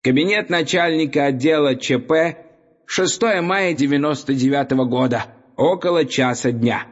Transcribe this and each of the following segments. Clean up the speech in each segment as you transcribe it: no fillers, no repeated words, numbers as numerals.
Кабинет начальника отдела ЧП, 6 мая 99-го года, около часа дня.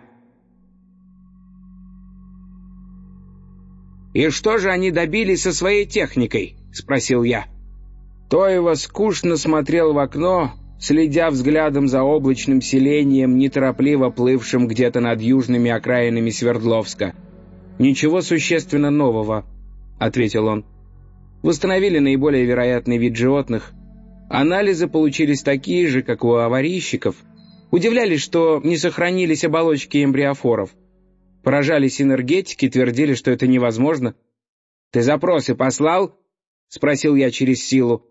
«И что же они добились со своей техникой?» — спросил я. Тоева скучно смотрел в окно, следя взглядом за облачным селением, неторопливо плывшим где-то над южными окраинами Свердловска. «Ничего существенно нового», — ответил он. «Восстановили наиболее вероятный вид животных. Анализы получились такие же, как у аварийщиков. Удивлялись, что не сохранились оболочки эмбриофоров. Поражались энергетики, твердили, что это невозможно». «Ты запросы послал?» — спросил я через силу.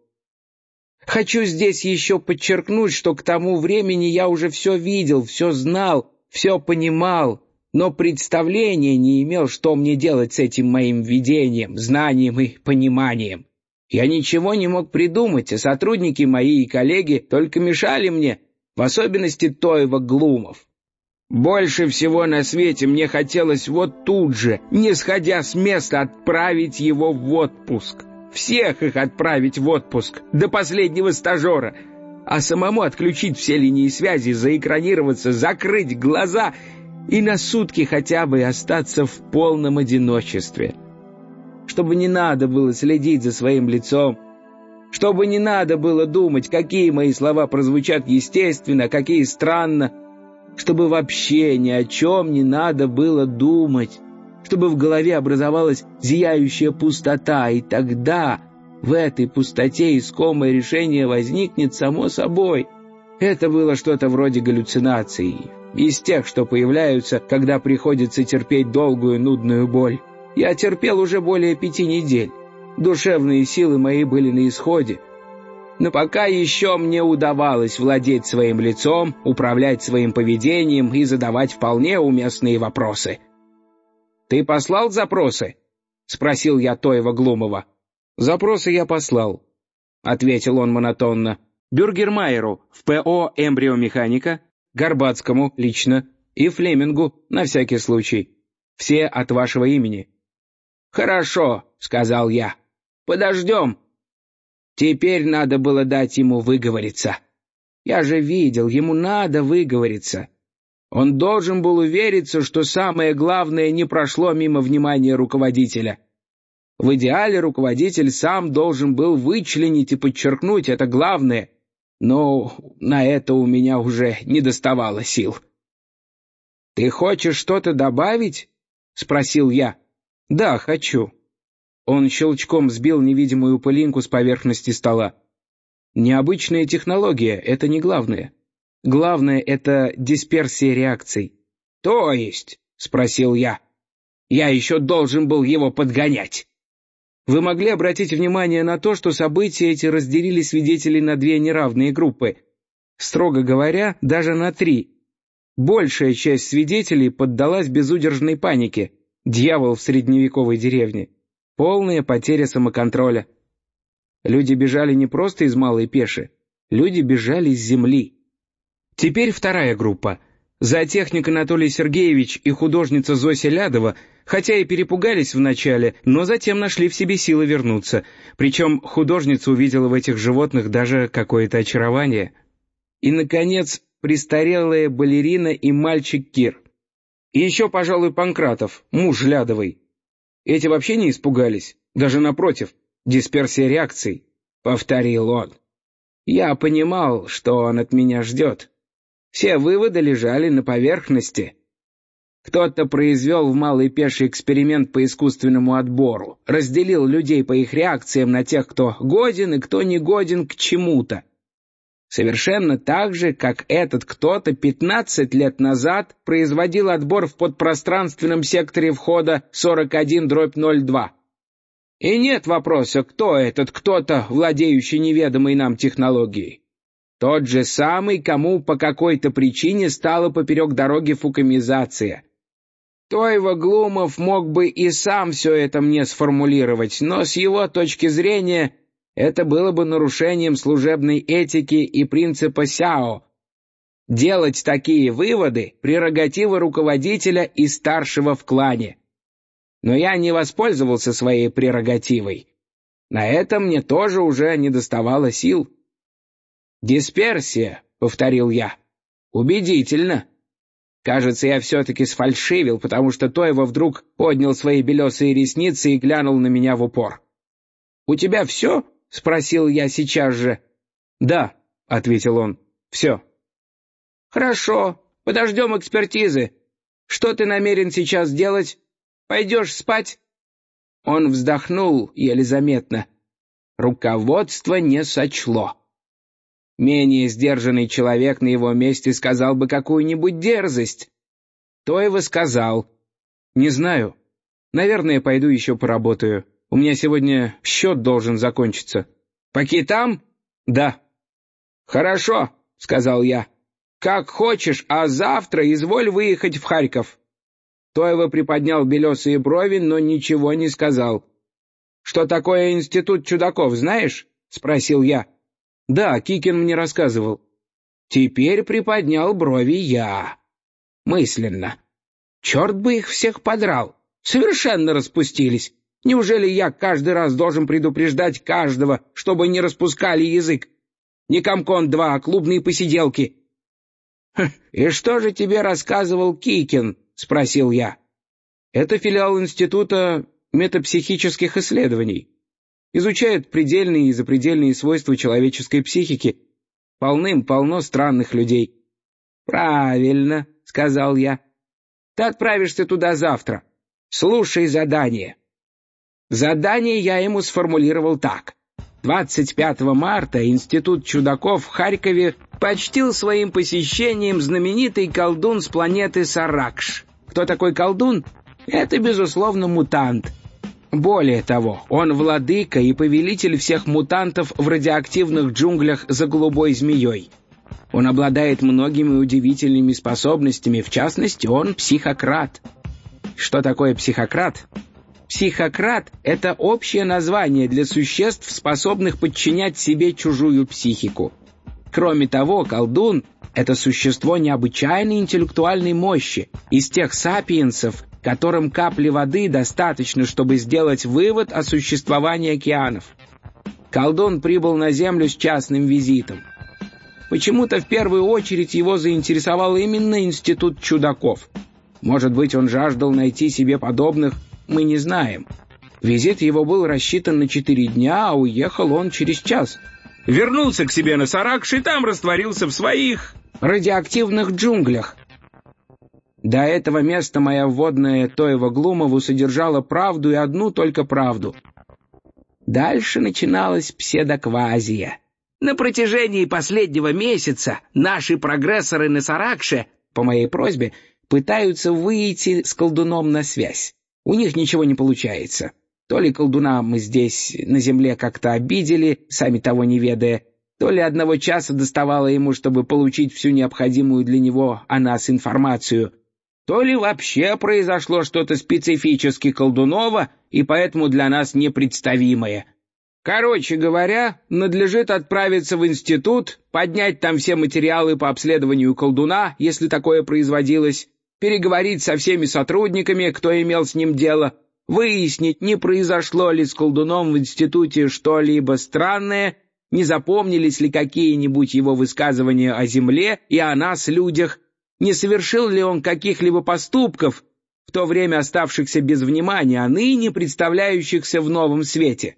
«Хочу здесь еще подчеркнуть, что к тому времени я уже все видел, все знал, все понимал, но представления не имел, что мне делать с этим моим видением, знанием и пониманием. Я ничего не мог придумать, а сотрудники мои и коллеги только мешали мне, в особенности Тоева Глумов. Больше всего на свете мне хотелось вот тут же, не сходя с места, отправить его в отпуск. Всех их отправить в отпуск, до последнего стажера, а самому отключить все линии связи, заэкранироваться, закрыть глаза и на сутки хотя бы остаться в полном одиночестве. Чтобы не надо было следить за своим лицом, чтобы не надо было думать, какие мои слова прозвучат естественно, какие странно, чтобы вообще ни о чем не надо было думать, чтобы в голове образовалась зияющая пустота, и тогда в этой пустоте искомое решение возникнет само собой. Это было что-то вроде галлюцинаций, из тех, что появляются, когда приходится терпеть долгую нудную боль. Я терпел уже более 5 недель. Душевные силы мои были на исходе. Но пока еще мне удавалось владеть своим лицом, управлять своим поведением и задавать вполне уместные вопросы. «Ты послал запросы?» — спросил я Тоева Глумова. «Запросы я послал», — ответил он монотонно. «Бюргермайеру в ПО «Эмбриомеханика», Горбатскому лично и Флемингу на всякий случай. Все от вашего имени». «Хорошо», — сказал я. «Подождем». Теперь надо было дать ему выговориться. Я же видел, ему надо выговориться. Он должен был увериться, что самое главное не прошло мимо внимания руководителя. В идеале руководитель сам должен был вычленить и подчеркнуть это главное, но на это у меня уже не доставало сил. «Ты хочешь что-то добавить?» — спросил я. «Да, хочу». Он щелчком сбил невидимую пылинку с поверхности стола. «Необычная технология — это не главное. Главное — это дисперсия реакций». «То есть?» — спросил я. «Я еще должен был его подгонять». Вы могли обратить внимание на то, что события эти разделили свидетелей на 2 неравные группы. Строго говоря, даже на 3. Большая часть свидетелей поддалась безудержной панике. Дьявол в средневековой деревне. Полная потеря самоконтроля. Люди бежали не просто из Малой Пеши. Люди бежали с земли. Теперь 2 группа. Зоотехник Анатолий Сергеевич и художница Зося Лядова, хотя и перепугались вначале, но затем нашли в себе силы вернуться. Причем художница увидела в этих животных даже какое-то очарование. И, наконец, престарелая балерина и мальчик Кир. И еще, пожалуй, Панкратов, муж Лядовой. Эти вообще не испугались, даже напротив, дисперсия реакций, — повторил он. Я понимал, что он от меня ждет. Все выводы лежали на поверхности. Кто-то произвел в Малой Пеше эксперимент по искусственному отбору, разделил людей по их реакциям на тех, кто годен и кто не годен к чему-то. Совершенно так же, как этот кто-то 15 лет назад производил отбор в подпространственном секторе входа 41/02. И нет вопроса, кто этот кто-то, владеющий неведомой нам технологией. Тот же самый, кому по какой-то причине стала поперек дороги фукамизация. Тоева Глумов мог бы и сам все это мне сформулировать, но с его точки зрения это было бы нарушением служебной этики и принципа СЯО. Делать такие выводы — прерогатива руководителя и старшего в клане. Но я не воспользовался своей прерогативой. На это мне тоже уже недоставало сил. «Дисперсия», — повторил я. «Убедительно». Кажется, я все-таки сфальшивил, потому что Тойва вдруг поднял свои белесые ресницы и глянул на меня в упор. «У тебя все?» — спросил я сейчас же. «Да», — ответил он, — «все». «Хорошо, подождем экспертизы. Что ты намерен сейчас делать? Пойдешь спать?» Он вздохнул еле заметно. Руководство не сочло. Менее сдержанный человек на его месте сказал бы какую-нибудь дерзость. Тойва сказал: «Не знаю. Наверное, пойду еще поработаю. У меня сегодня счет должен закончиться». «По китам?» «Да». «Хорошо», — сказал я. «Как хочешь, а завтра изволь выехать в Харьков». Тойва приподнял белесые брови, но ничего не сказал. «Что такое институт чудаков, знаешь?» — спросил я. «Да, Кикин мне рассказывал». Теперь приподнял брови я. Мысленно. Черт бы их всех подрал. Совершенно распустились. Неужели я каждый раз должен предупреждать каждого, чтобы не распускали язык? Не Комкон-2, а клубные посиделки. «И что же тебе рассказывал Кикин?» — спросил я. «Это филиал Института метапсихических исследований. Изучает предельные и запредельные свойства человеческой психики. Полным-полно странных людей». «Правильно», — сказал я. «Ты отправишься туда завтра. Слушай задание». Задание я ему сформулировал так. 25 марта Институт чудаков в Харькове почтил своим посещением знаменитый колдун с планеты Саракш. Кто такой колдун? Это, безусловно, мутант. Более того, он владыка и повелитель всех мутантов в радиоактивных джунглях за голубой змеей. Он обладает многими удивительными способностями, в частности, он психократ. Что такое психократ? Психократ — это общее название для существ, способных подчинять себе чужую психику. Кроме того, колдун — это существо необычайной интеллектуальной мощи, из тех сапиенсов, которым капли воды достаточно, чтобы сделать вывод о существовании океанов. Колдун прибыл на Землю с частным визитом. Почему-то в первую очередь его заинтересовал именно Институт чудаков. Может быть, он жаждал найти себе подобных, мы не знаем. Визит его был рассчитан на 4 дня, а уехал он через час. Вернулся к себе на Саракш и там растворился в своих радиоактивных джунглях. До этого места моя вводная Тойва Глумову содержала правду и одну только правду. Дальше начиналась пседоквазия. На протяжении последнего месяца наши прогрессоры на Саракше, по моей просьбе, пытаются выйти с колдуном на связь. У них ничего не получается. То ли колдуна мы здесь, на земле, как-то обидели, сами того не ведая, то ли одного часа доставало ему, чтобы получить всю необходимую для него о нас информацию, то ли вообще произошло что-то специфически колдуново и поэтому для нас непредставимое. Короче говоря, надлежит отправиться в институт, поднять там все материалы по обследованию колдуна, если такое производилось, переговорить со всеми сотрудниками, кто имел с ним дело, выяснить, не произошло ли с колдуном в институте что-либо странное, не запомнились ли какие-нибудь его высказывания о земле и о нас, людях, не совершил ли он каких-либо поступков, в то время оставшихся без внимания, а ныне представляющихся в новом свете.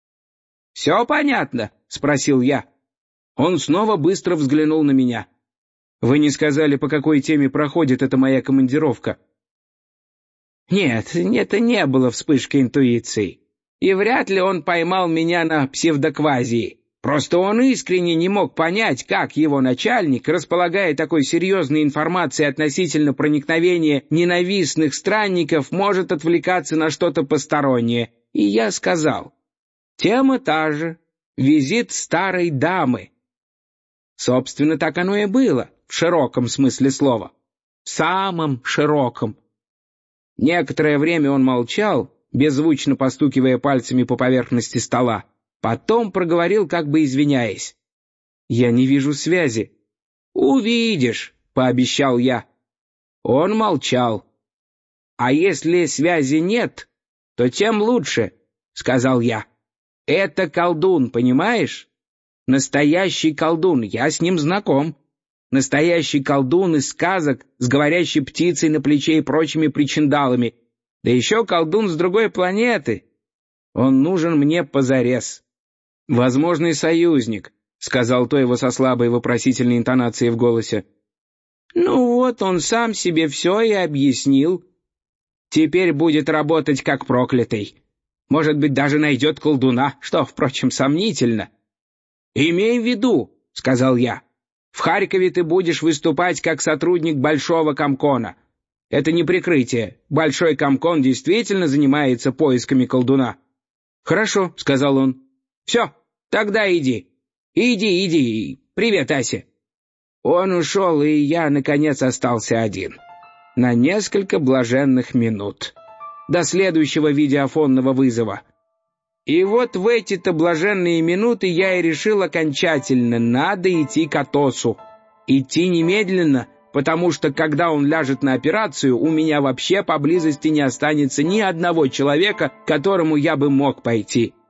«Все понятно?» — спросил я. Он снова быстро взглянул на меня. «Вы не сказали, по какой теме проходит эта моя командировка?» Нет, это не было вспышкой интуиции. И вряд ли он поймал меня на псевдоквазии. Просто он искренне не мог понять, как его начальник, располагая такой серьезной информацией относительно проникновения ненавистных странников, может отвлекаться на что-то постороннее. И я сказал: тема та же — визит старой дамы. Собственно, так оно и было, в широком смысле слова. В самом широком. Некоторое время он молчал, беззвучно постукивая пальцами по поверхности стола. Потом проговорил, как бы извиняясь: «Я не вижу связи». «Увидишь», — пообещал я. Он молчал. «А если связи нет, то тем лучше», — сказал я. Это колдун, понимаешь? Настоящий колдун, я с ним знаком. Настоящий колдун из сказок с говорящей птицей на плече и прочими причиндалами. Да еще колдун с другой планеты. Он нужен мне позарез. «Возможный союзник», — сказал Тойва со слабой вопросительной интонацией в голосе. «Ну вот, он сам себе все и объяснил. Теперь будет работать как проклятый. Может быть, даже найдет колдуна, что, впрочем, сомнительно». «Имей в виду», — сказал я, — «в Харькове ты будешь выступать как сотрудник Большого Комкона. Это не прикрытие. Большой Комкон действительно занимается поисками колдуна». «Хорошо», — сказал он. «Все, тогда иди. Иди. Привет, Ася». Он ушел, и я, наконец, остался один. На несколько блаженных минут. До следующего видеофонного вызова. И вот в эти-то блаженные минуты я и решил окончательно: надо идти к Атосу. Идти немедленно, потому что, когда он ляжет на операцию, у меня вообще поблизости не останется ни одного человека, к которому я бы мог пойти.